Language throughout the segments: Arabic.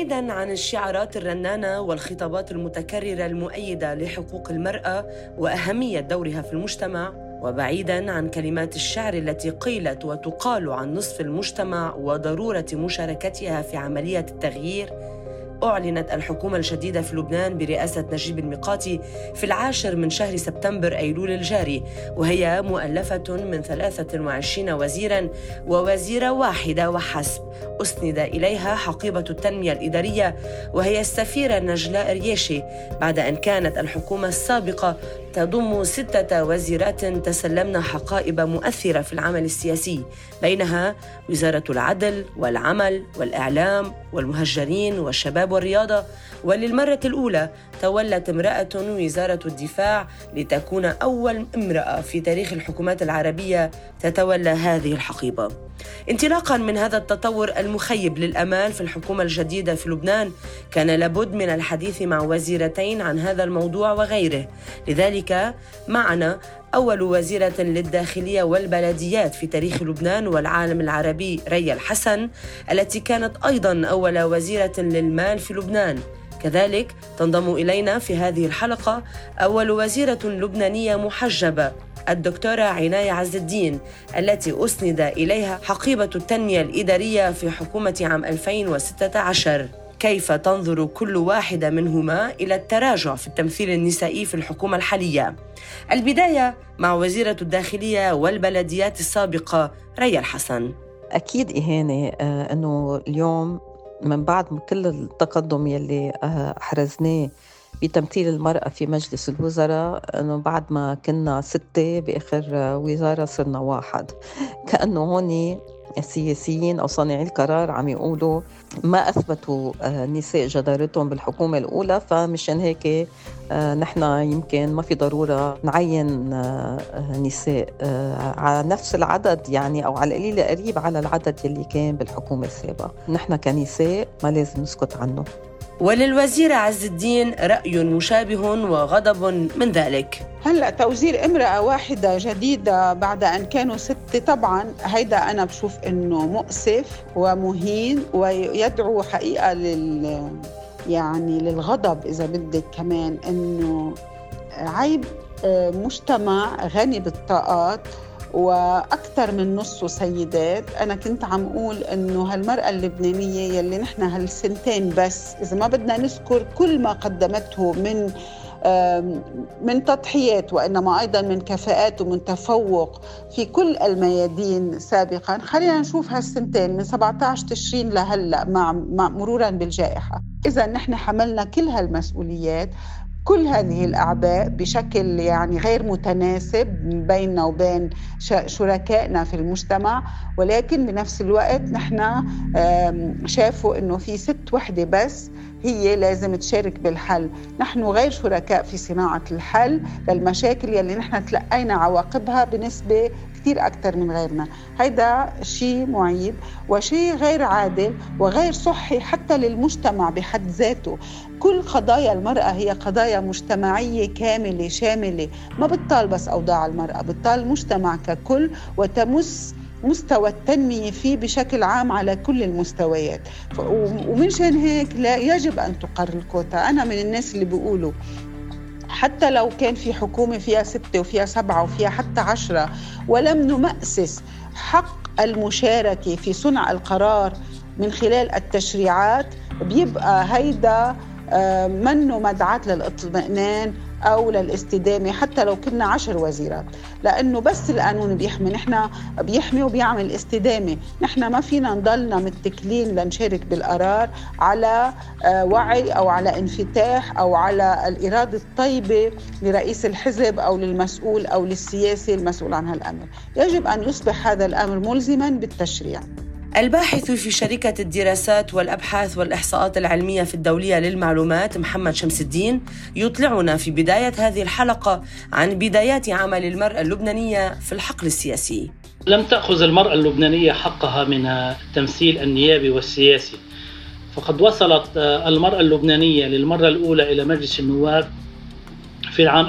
وبعيداً عن الشعارات الرنانة والخطابات المتكررة المؤيدة لحقوق المرأة وأهمية دورها في المجتمع، وبعيداً عن كلمات الشعر التي قيلت وتقال عن نصف المجتمع وضرورة مشاركتها في عملية التغيير، أعلنت الحكومة الجديدة في لبنان برئاسة نجيب الميقاتي في 10 من شهر سبتمبر أيلول الجاري، وهي مؤلفة من 23 وزيراً ووزيرة واحدة وحسب أسند إليها حقيبة التنمية الإدارية، وهي السفيرة نجلاء رياشي، بعد أن كانت الحكومة السابقة تضم 6 وزيرات تسلمن حقائب مؤثرة في العمل السياسي، بينها وزارة العدل والعمل والإعلام والمهجرين والشباب والرياضة. وللمرة الأولى تولت امرأة وزارة الدفاع لتكون أول امرأة في تاريخ الحكومات العربية تتولى هذه الحقيبة. انطلاقاً من هذا التطور المخيب للأمال في الحكومة الجديدة في لبنان، كان لابد من الحديث مع وزيرتين عن هذا الموضوع وغيره. لذلك معنا أول وزيرة للداخلية والبلديات في تاريخ لبنان والعالم العربي، ريا الحسن، التي كانت أيضاً أول وزيرة للمال في لبنان. كذلك تنضم إلينا في هذه الحلقة أول وزيرة لبنانية محجبة، الدكتورة عناية عز الدين، التي أسند إليها حقيبة التنمية الإدارية في حكومة عام 2016. كيف تنظر كل واحدة منهما إلى التراجع في التمثيل النسائي في الحكومة الحالية؟ البداية مع وزيرة الداخلية والبلديات السابقة ريا الحسن. أكيد إهانة أنه اليوم من بعد كل التقدم يلي أحرزناه بتمثيل المرأة في مجلس الوزراء، أنه بعد ما كنا 6 بآخر وزارة صرنا 1، كأنه هوني السياسيين أو صانعي القرار عم يقولوا ما أثبتوا نساء جدارتهم بالحكومة الأولى، فمشان هيك نحن يمكن ما في ضرورة نعين نساء على نفس العدد، يعني أو على القليل قريب على العدد يلي كان بالحكومة السابقة. نحن كنساء ما لازم نسكت عنه. وللوزيرة عز الدين رأي مشابه وغضب من ذلك. هلأ توزير امرأة واحدة جديدة بعد أن كانوا 6، طبعاً هيدا أنا بشوف إنه مؤسف ومهين ويدعو حقيقة يعني للغضب إذا بدك، كمان إنه عيب مجتمع غني بالطاقات وأكثر من نصه سيدات. أنا كنت عم أقول إنه هالمرأة اللبنانية يلي نحن هالسنتين بس، إذا ما بدنا نذكر كل ما قدمته من تضحيات، وإنما أيضاً من كفاءات ومن تفوق في كل الميادين سابقاً، خلينا نشوف هالسنتين من 17 تشرين لهلأ مع مروراً بالجائحة. إذا نحن حملنا كل هالمسؤوليات، كل هذه الأعباء بشكل يعني غير متناسب بيننا وبين شركائنا في المجتمع، ولكن بنفس الوقت نحن شافوا إنه في 6 وحدة بس هي لازم تشارك بالحل. نحن غير شركاء في صناعة الحل للمشاكل يلي نحن تلقينا عواقبها بنسبة كتير أكتر من غيرنا. هيدا شيء معيب وشيء غير عادل وغير صحي حتى للمجتمع بحد ذاته. كل قضايا المرأة هي قضايا مجتمعية كاملة شاملة، ما بتطال بس أوضاع المرأة، بتطال المجتمع ككل وتمس مستوى التنمية فيه بشكل عام على كل المستويات. ومنشان هيك لا يجب أن تقر الكوتا. أنا من الناس اللي بيقولوا حتى لو كان في حكومة فيها 6 وفيها 7 وفيها حتى 10 ولم نمأسس حق المشاركة في صنع القرار من خلال التشريعات، بيبقى هيدا منه مدعاة للاطمئنان أو للاستدامة حتى لو كنا 10 وزيرات، لأنه بس القانون بيحمي، نحن بيحمي وبيعمل استدامة. نحن ما فينا نضلنا متكلين لنشارك بالقرار على وعي أو على انفتاح أو على الإرادة الطيبة لرئيس الحزب أو للمسؤول أو للسياسي المسؤول عن هالأمر. يجب أن يصبح هذا الأمر ملزماً بالتشريع. الباحث في شركة الدراسات والأبحاث والإحصاءات العلمية في الدولية للمعلومات محمد شمس الدين يطلعنا في بداية هذه الحلقة عن بدايات عمل المرأة اللبنانية في الحقل السياسي. لم تأخذ المرأة اللبنانية حقها من التمثيل النيابي والسياسي، فقد وصلت المرأة اللبنانية للمرة الأولى إلى مجلس النواب في العام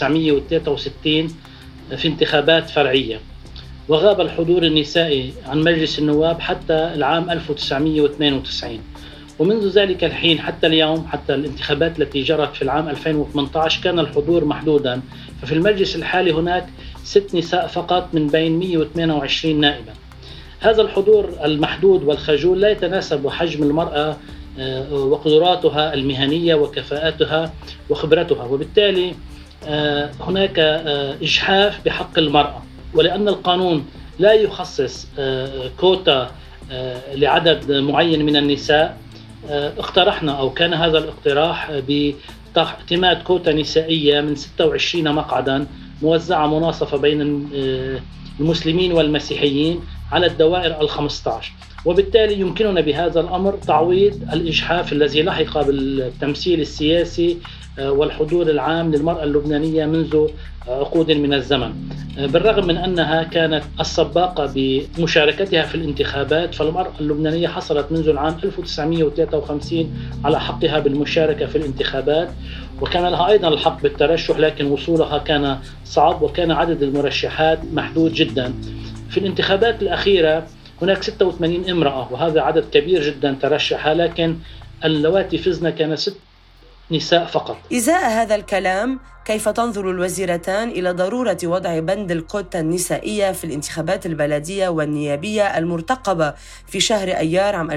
1963 في انتخابات فرعية، وغاب الحضور النسائي عن مجلس النواب حتى العام 1992. ومنذ ذلك الحين حتى اليوم، حتى الانتخابات التي جرت في العام 2018 كان الحضور محدودا. ففي المجلس الحالي هناك 6 نساء فقط من بين 128 نائبا. هذا الحضور المحدود والخجول لا يتناسب حجم المرأة وقدراتها المهنية وكفاءاتها وخبرتها، وبالتالي هناك إجحاف بحق المرأة. ولأن القانون لا يخصص كوتا لعدد معين من النساء، اقترحنا أو كان هذا الاقتراح باعتماد كوتا نسائية من 26 مقعدا موزعة مناصفة بين المسلمين والمسيحيين على الدوائر 15، وبالتالي يمكننا بهذا الأمر تعويض الإجحاف الذي لحق بالتمثيل السياسي والحضور العام للمرأة اللبنانية منذ عقود من الزمن. بالرغم من أنها كانت السباقة بمشاركتها في الانتخابات، فالمرأة اللبنانية حصلت منذ العام 1953 على حقها بالمشاركة في الانتخابات، وكان لها أيضا الحق بالترشح، لكن وصولها كان صعب وكان عدد المرشحات محدود جدا. في الانتخابات الأخيرة هناك 86 امرأة، وهذا عدد كبير جدا ترشح، لكن اللواتي فزن كان 6 نساء فقط. إزاء هذا الكلام، كيف تنظر الوزيرتان إلى ضرورة وضع بند الكوتا النسائية في الانتخابات البلدية والنيابية المرتقبة في شهر أيار عام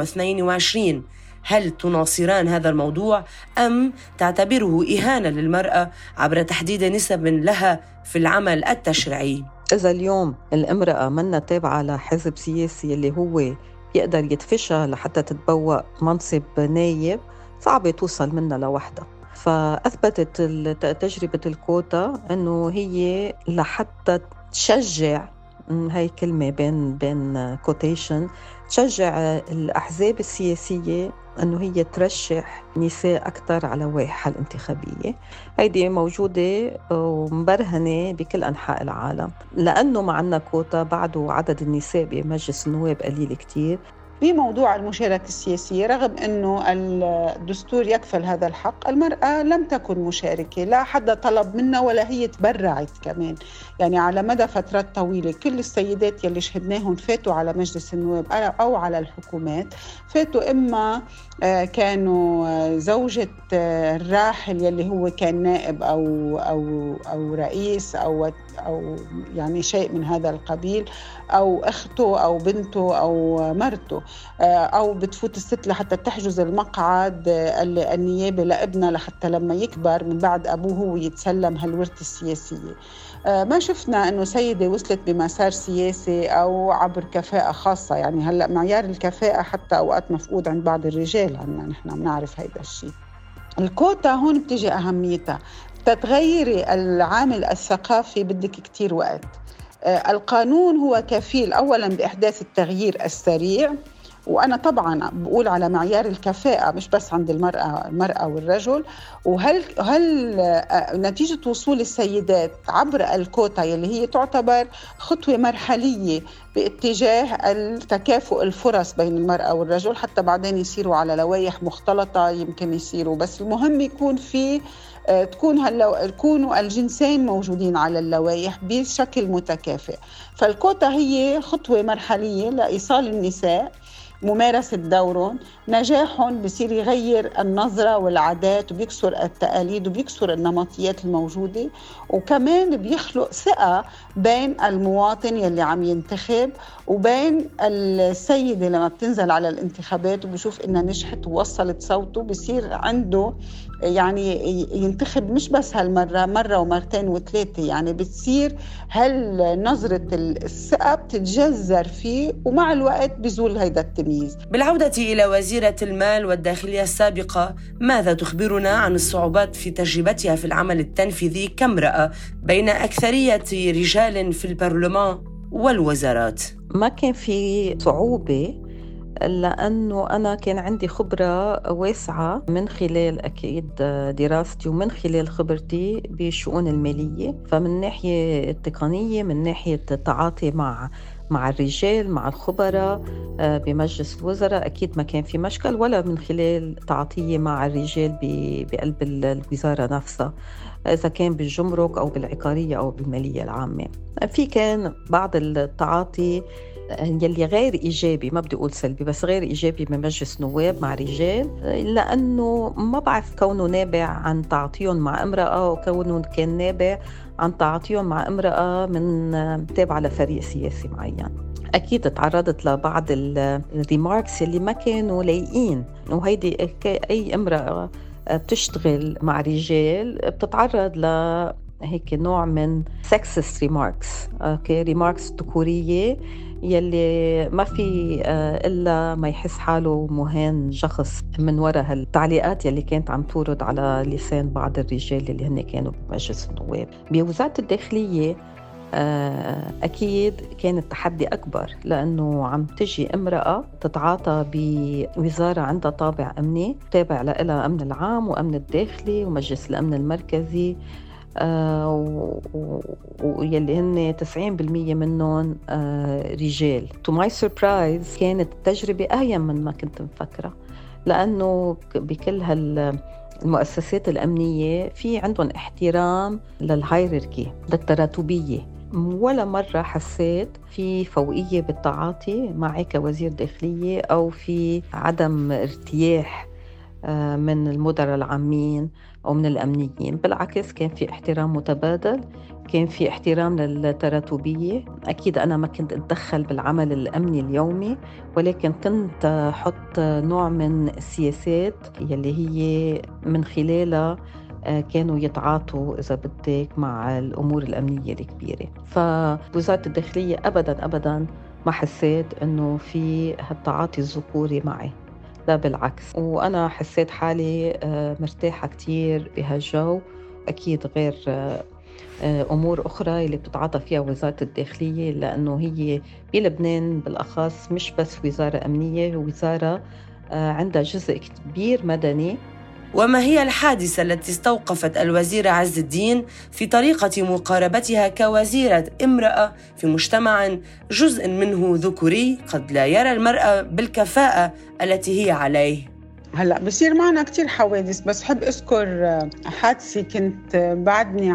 2022؟ هل تناصران هذا الموضوع أم تعتبره إهانة للمرأة عبر تحديد نسب لها في العمل التشريعي؟ إذا اليوم الامرأة منا تابعة لحزب سياسي اللي هو يقدر يدفشها لحتى تتبوأ منصب نايب، صعبة توصل منها لوحدها. فأثبتت تجربة الكوتا أنه هي لحتى تشجع، هاي كلمة بين كوتيشن، تشجع الأحزاب السياسية أنه هي ترشح نساء أكثر على واحة الانتخابية. هيدي موجودة ومبرهنة بكل أنحاء العالم، لأنه معنا كوتا بعده عدد النساء بمجلس النواب قليل كتير. بموضوع المشاركة السياسية، رغم أنه الدستور يكفل هذا الحق، المرأة لم تكن مشاركة، لا حدا طلب منها ولا هي تبرعت كمان. يعني على مدى فترات طويلة كل السيدات يلي شهدناهم فاتوا على مجلس النواب أو على الحكومات، فاتوا إما كانوا زوجة الراحل يلي هو كان نائب أو رئيس أو يعني شيء من هذا القبيل، أو أخته أو بنته أو مرته، أو بتفوت الست لحتى تحجز المقعد النيابي لابنها لحتى لما يكبر من بعد أبوه هو يتسلم هالورثة السياسية. ما شفنا أنه سيدة وصلت بمسار سياسي أو عبر كفاءة خاصة. يعني هلأ معيار الكفاءة حتى أوقات مفقود عند بعض الرجال، عنا نحن بنعرف هيدا الشيء. الكوتا هون بتجي أهميتها، تتغيري العامل الثقافي بدك كتير وقت. القانون هو كفيل أولاً بإحداث التغيير السريع، وأنا طبعاً بقول على معيار الكفاءة مش بس عند المرأة والرجل. وهل نتيجة وصول السيدات عبر الكوتا يلي هي تعتبر خطوة مرحلية باتجاه التكافؤ الفرص بين المرأة والرجل، حتى بعدين يصيروا على لوائح مختلطة يمكن يصيروا، بس المهم يكون في يكونوا الجنسين موجودين على اللوائح بشكل متكافئ. فالكوتا هي خطوة مرحلية لإيصال النساء ممارسة دورهم. نجاحهم بصير يغير النظرة والعادات وبيكسر التقاليد وبيكسر النمطيات الموجودة، وكمان بيخلق ثقة بين المواطن يلي عم ينتخب وبين السيدة لما بتنزل على الانتخابات وبيشوف إنها نجحت ووصلت صوته، بيصير عنده يعني ينتخب مش بس هالمرة، مرة ومرتين وثلاثة. يعني بتصير نظرة الثقة بتتجذر فيه، ومع الوقت بيزول هيدا التمييز. بالعودة إلى وزيرة المال والداخلية السابقة، ماذا تخبرنا عن الصعوبات في تجربتها في العمل التنفيذي كامرأة بين أكثرية رجال في البرلمان والوزارات؟ ما كان في صعوبة، لأنه أنا كان عندي خبرة واسعة من خلال أكيد دراستي ومن خلال خبرتي بالشؤون المالية. فمن الناحية التقنية، من ناحية التعاطي مع الرجال، مع الخبراء بمجلس الوزراء، أكيد ما كان في مشكل، ولا من خلال تعاطية مع الرجال بقلب الوزارة نفسها، إذا كان بالجمرك أو بالعقارية أو بالمالية العامة. في كان بعض التعاطي يلي غير إيجابي، ما بدي أقول سلبي بس غير إيجابي من مجلس نواب مع رجال، لأنه ما بعرف كونه نابع عن تعاطيهم مع امرأة وكونه كان نابع عن تعاطيهم مع امرأة من تابعة لفريق سياسي معين. أكيد تعرضت لبعض الريماركس اللي ما كانوا لايقين، وهيدي أي امرأة بتشتغل مع رجال بتتعرض هيك نوع من sexist remarks، remarks ذكورية يلي ما في إلا ما يحس حاله مهان شخص من وراء هالتعليقات يلي كانت عم تورد على لسان بعض الرجال اللي هن كانوا بمجلس النواب. بوزارة الداخلية أكيد كان التحدي أكبر، لأنه عم تجي امرأة تتعاطى بوزارة عندها طابع أمني تابع لها أمن العام وأمن الداخلي ومجلس الأمن المركزي، ويلي هن 90% منهم رجال. To my surprise كانت التجربة أهين من ما كنت مفكرة، لأنه بكل المؤسسات الأمنية في عندهم احترام للهيراركي، للتراتبية. ولا مرة حسيت في فوقية بالتعاطي معي كوزير داخلية أو في عدم ارتياح من المدراء العامين أو من الأمنيين. بالعكس كان في احترام متبادل، كان في احترام للتراتبية. أكيد أنا ما كنت أتدخل بالعمل الأمني اليومي، ولكن كنت أحط نوع من السياسات يلي هي من خلالها كانوا يتعاطوا إذا بدك مع الأمور الأمنية الكبيرة. فوزارة الداخلية أبداً ما حسيت أنه في هالتعاطي الذكوري معي، لا بالعكس. وأنا حسيت حالي مرتاحة كتير بهالجو. أكيد غير أمور أخرى اللي بتتعاطى فيها وزارة الداخلية، لأنه هي بلبنان بالأخص مش بس وزارة أمنية، وزارة عندها جزء كبير مدني. وما هي الحادثة التي استوقفت الوزيرة عز الدين في طريقة مقاربتها كوزيرة امرأة في مجتمع جزء منه ذكوري قد لا يرى المرأة بالكفاءة التي هي عليه؟ هلأ بصير معنا كتير حوادث، بس حب أذكر حادثة كنت بعدني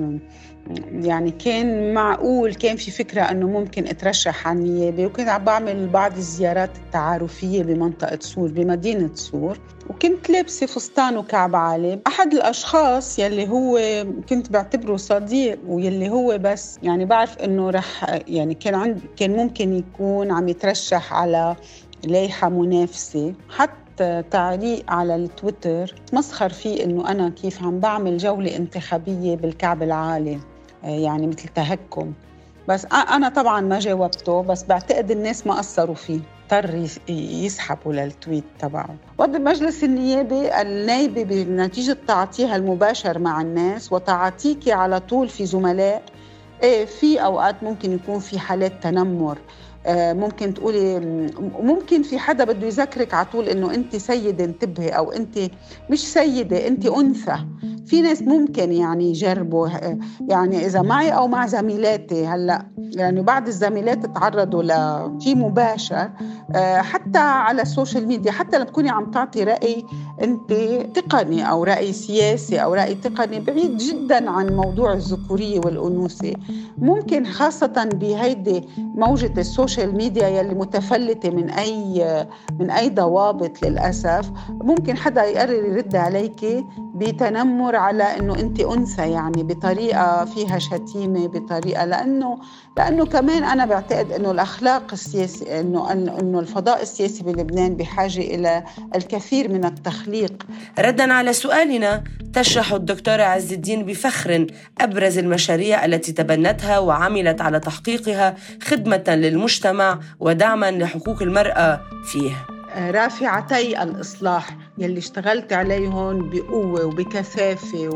يعني كان معقول كان في فكرة أنه ممكن أترشح على النيابة، وكنت عم بعمل بعض الزيارات التعارفية بمنطقة سور بمدينة سور، وكنت لابسة فستان وكعب عالي. أحد الأشخاص يلي هو كنت بعتبره صديق ويلي هو بس يعني بعرف أنه رح يعني كان ممكن يكون عم يترشح على لايحة منافسة، حتى تعليق على التويتر مسخر فيه أنه أنا كيف عم بعمل جولة انتخابية بالكعب العالي، يعني مثل تهكم. بس أنا طبعاً ما جاوبته، بس بعتقد الناس ما قصروا فيه، اضطر يسحبوا للتويت تبعه. وضع مجلس النيابة النايبة بنتيجة تعاطيها المباشر مع الناس وتعاطيك على طول في زملاء، في أوقات ممكن يكون في حالات تنمر، ممكن تقولي ممكن في حدا بده يذكرك على طول انه انت سيدة انتبهي، او انت مش سيدة انت انثى. في ناس ممكن يعني يجربوا، يعني اذا معي او مع زميلاتي هلا يعني بعض الزميلات تعرضوا لشيء مباشر حتى على السوشيال ميديا، حتى لما تكوني عم تعطي رأي انت تقني او رأي سياسي او رأي تقني بعيد جدا عن موضوع الذكورية والأنوثة. ممكن خاصة بهيدي موجة السوشيال ميديا يلي متفلتة من أي ضوابط للأسف، ممكن حدا يقرر يرد عليك بتنمر على إنه أنت أنثى، يعني بطريقة فيها شتيمة، بطريقة لأنه كمان أنا بعتقد إنه الأخلاق السياسي إنه الفضاء السياسي بلبنان بحاجة إلى الكثير من التخليق. رداً على سؤالنا، تشرح الدكتورة عز الدين بفخر أبرز المشاريع التي تبنتها وعملت على تحقيقها خدمة للمجتمع ودعماً لحقوق المرأة فيه. رافعتي الإصلاح يلي اشتغلت عليهم بقوة وبكثافة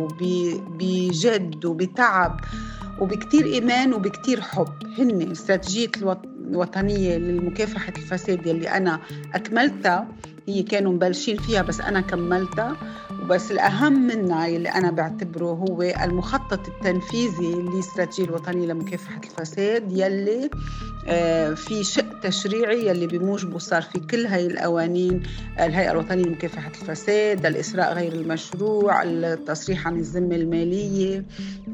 وبجد وبتعب وبكتير إيمان وبكتير حب، هن استراتيجية الوطنية لمكافحة الفساد يلي أنا أكملتها هي كانوا مبلشين فيها بس أنا كملتها. بس الأهم منها اللي أنا بعتبره هو المخطط التنفيذي للاستراتيجية الوطنية لمكافحة الفساد، يلي في شق تشريعي يلي بموجبه صار في كل هاي القوانين: الهيئة الوطنية لمكافحة الفساد، الإسراء غير المشروع، التصريح عن الذمة المالية،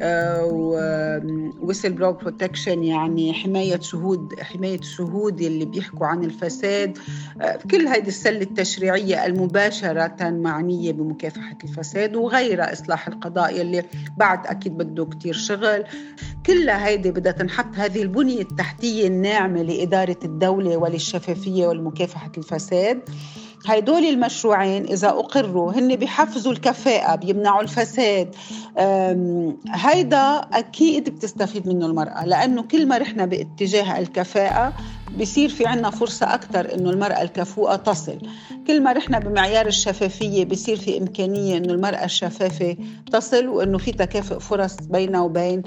ويسل بلو بروتكشن، يعني حماية الشهود يلي بيحكوا عن الفساد. كل هذه السلة التشريعية المباشرة معنية بمكافحة الفساد، وغيرها إصلاح القضاء يلي بعد أكيد بده كتير شغل. كلها هيدي بدها تنحط هذه البنية التحتية الناعمة لإدارة الدولة وللشفافية والمكافحة الفساد. هيدول المشروعين إذا أقروا هن بيحفزوا الكفاءة، بيمنعوا الفساد. هيدا أكيد بتستفيد منه المرأة، لأنه كل ما رحنا باتجاه الكفاءة بيصير في عنا فرصة أكتر إنه المرأة الكفؤة تصل. كل ما رحنا بمعيار الشفافية بيصير في إمكانية إنه المرأة الشفافة تصل، وإنه في تكافؤ فرص بينه وبين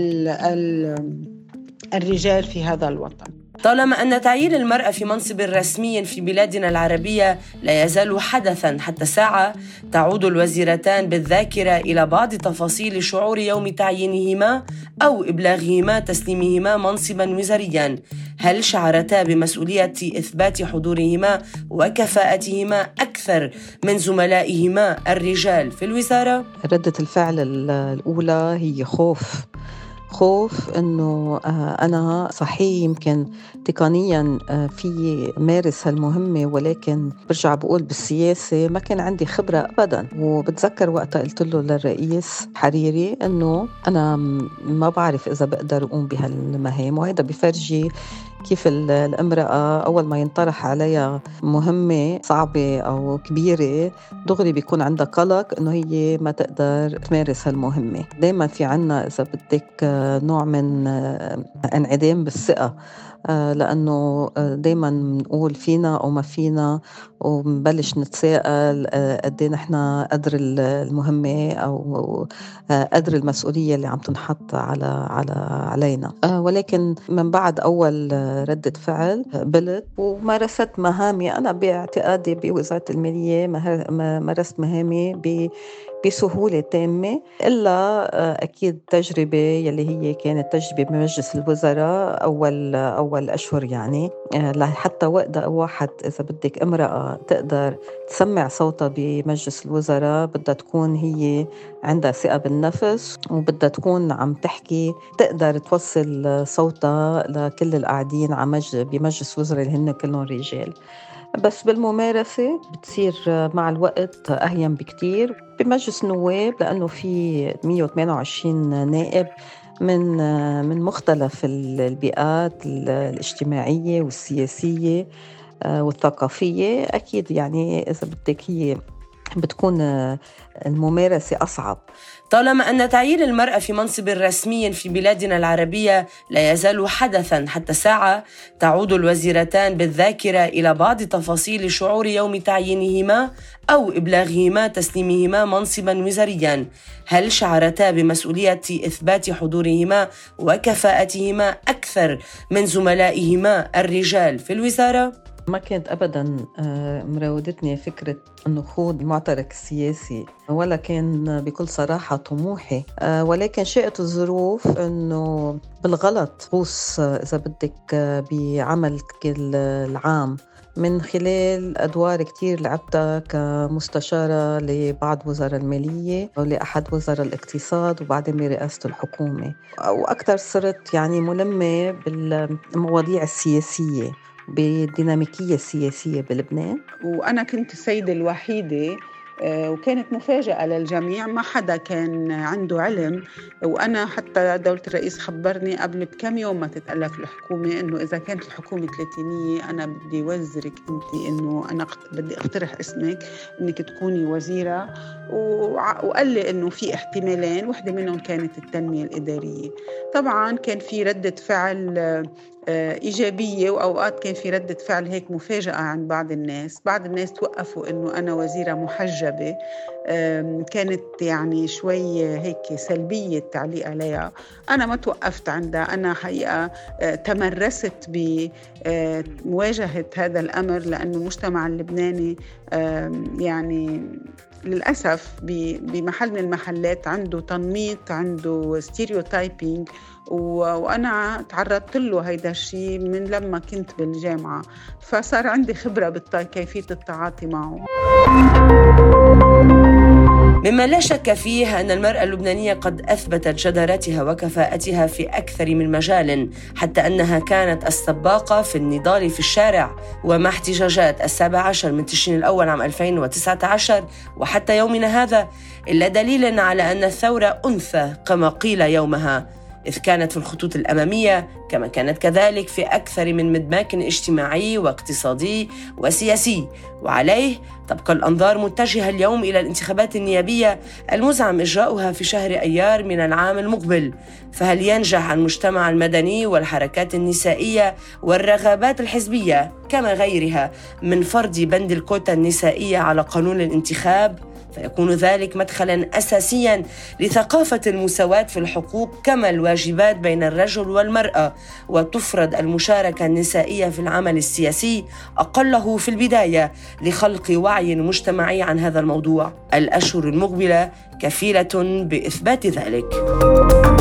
الرجال في هذا الوطن. طالما أن تعيين المرأة في منصب رسمي في بلادنا العربية لا يزال حدثاً حتى ساعة، تعود الوزيرتان بالذاكرة إلى بعض تفاصيل شعور يوم تعيينهما أو إبلاغهما تسليمهما منصباً وزارياً. هل شعرتا بمسؤولية إثبات حضورهما وكفاءتهما أكثر من زملائهما الرجال في الوزارة؟ ردة الفعل الأولى هي خوف إنه أنا صحيح يمكن تقنياً في مارس هالمهمة، ولكن برجع بقول بالسياسة ما كان عندي خبرة أبداً. وبتذكر وقتها قلت له للرئيس حريري إنه أنا ما بعرف إذا بقدر أقوم بهالمهام، وهذا بفرجي كيف الامرأة أول ما ينطرح عليها مهمة صعبة أو كبيرة دغري بيكون عندها قلق إنه هي ما تقدر تمارس هالمهمة. دايما في عنا إذا بدك نوع من انعدام بالثقة، لأنه دايما نقول فينا أو ما فينا، ومبلش نتساءل قد ايه نحن قدر المهمة أو قدر المسؤولية اللي عم تنحط علينا. ولكن من بعد أول ردة فعل قبلت ومارست مهامي. أنا باعتقادي بوزارة المالية مارست مهامي بسهولة تامة، إلا أكيد تجربة يلي هي كانت تجربة بمجلس الوزراء أول أشهر، يعني حتى وقت واحد إذا بدك امرأة تقدر تسمع صوتها بمجلس الوزراء بدها تكون هي عندها ثقة بالنفس، وبدها تكون عم تحكي تقدر توصل صوتها لكل القاعدين بمجلس الوزراء اللي هن كلهم رجال. بس بالممارسة بتصير مع الوقت أهين بكتير بمجلس النواب، لأنه في 128 نائب من مختلف البيئات الاجتماعية والسياسية والثقافية. أكيد يعني إذا بدك هي بتكون الممارسة أصعب. طالما أن تعيين المرأة في منصب رسمي في بلادنا العربية لا يزال حدثاً حتى ساعة، تعود الوزيرتان بالذاكرة إلى بعض تفاصيل شعور يوم تعيينهما أو إبلاغهما تسليمهما منصباً وزارياً. هل شعرتا بمسؤولية إثبات حضورهما وكفاءتهما أكثر من زملائهما الرجال في الوزارة؟ ما كانت أبداً مراودتني فكرة أنه خوض المعترك السياسي، ولا كان بكل صراحة طموحي، ولكن شاءت الظروف أنه بالغلط غوص إذا بدك بعملك العام من خلال أدوار كتير لعبتها كمستشارة لبعض وزراء المالية ولأحد وزراء الاقتصاد وبعدين برئاسة الحكومة، وأكثر صرت يعني ملمة بالمواضيع السياسية بالديناميكية السياسية بلبنان. وأنا كنت السيدة الوحيدة، وكانت مفاجأة للجميع، ما حدا كان عنده علم. وأنا حتى دولة الرئيس خبرني قبل بكم يوم ما تتألف الحكومة إنه إذا كانت الحكومة 30 أنا بدي وزرك أنت، إنه أنا بدي أقترح اسمك إنك تكوني وزيرة. وقال لي إنه في احتمالين، واحدة منهم كانت التنمية الإدارية. طبعاً كان في ردة فعل إيجابية، وأوقات كان في ردة فعل هيك مفاجأة عند بعض الناس توقفوا إنه أنا وزيرة محجبة. كانت يعني شوي هيك سلبية التعليق عليها. أنا ما توقفت عندها، أنا حقيقة تمرست بمواجهة هذا الأمر، لأنه المجتمع اللبناني يعني للأسف بمحل من المحلات عنده تنميط، عنده ستيريوتايبينج، وأنا تعرضت له هيدا الشيء من لما كنت بالجامعة، فصار عندي خبرة بكيفية التعاطي معه. مما لا شك فيه أن المرأة اللبنانية قد أثبتت جدارتها وكفاءتها في أكثر من مجال، حتى أنها كانت السباقة في النضال في الشارع، ومع احتجاجات 17 من تشرين الأول عام 2019 وحتى يومنا هذا، إلا دليل على أن الثورة أنثى كما قيل يومها، إذ كانت في الخطوط الأمامية، كما كانت كذلك في أكثر من مدماكن اجتماعي واقتصادي وسياسي. وعليه تبقى الأنظار متجهة اليوم إلى الانتخابات النيابية المزعم إجراؤها في شهر أيار من العام المقبل. فهل ينجح المجتمع المدني والحركات النسائية والرغبات الحزبية كما غيرها من فرض بند الكوتا النسائية على قانون الانتخاب؟ فيكون ذلك مدخلاً أساسياً لثقافة المساواة في الحقوق كما الواجبات بين الرجل والمرأة، وتفرض المشاركة النسائية في العمل السياسي أقله في البداية لخلق وعي مجتمعي عن هذا الموضوع. الأشهر المقبلة كفيلة بإثبات ذلك.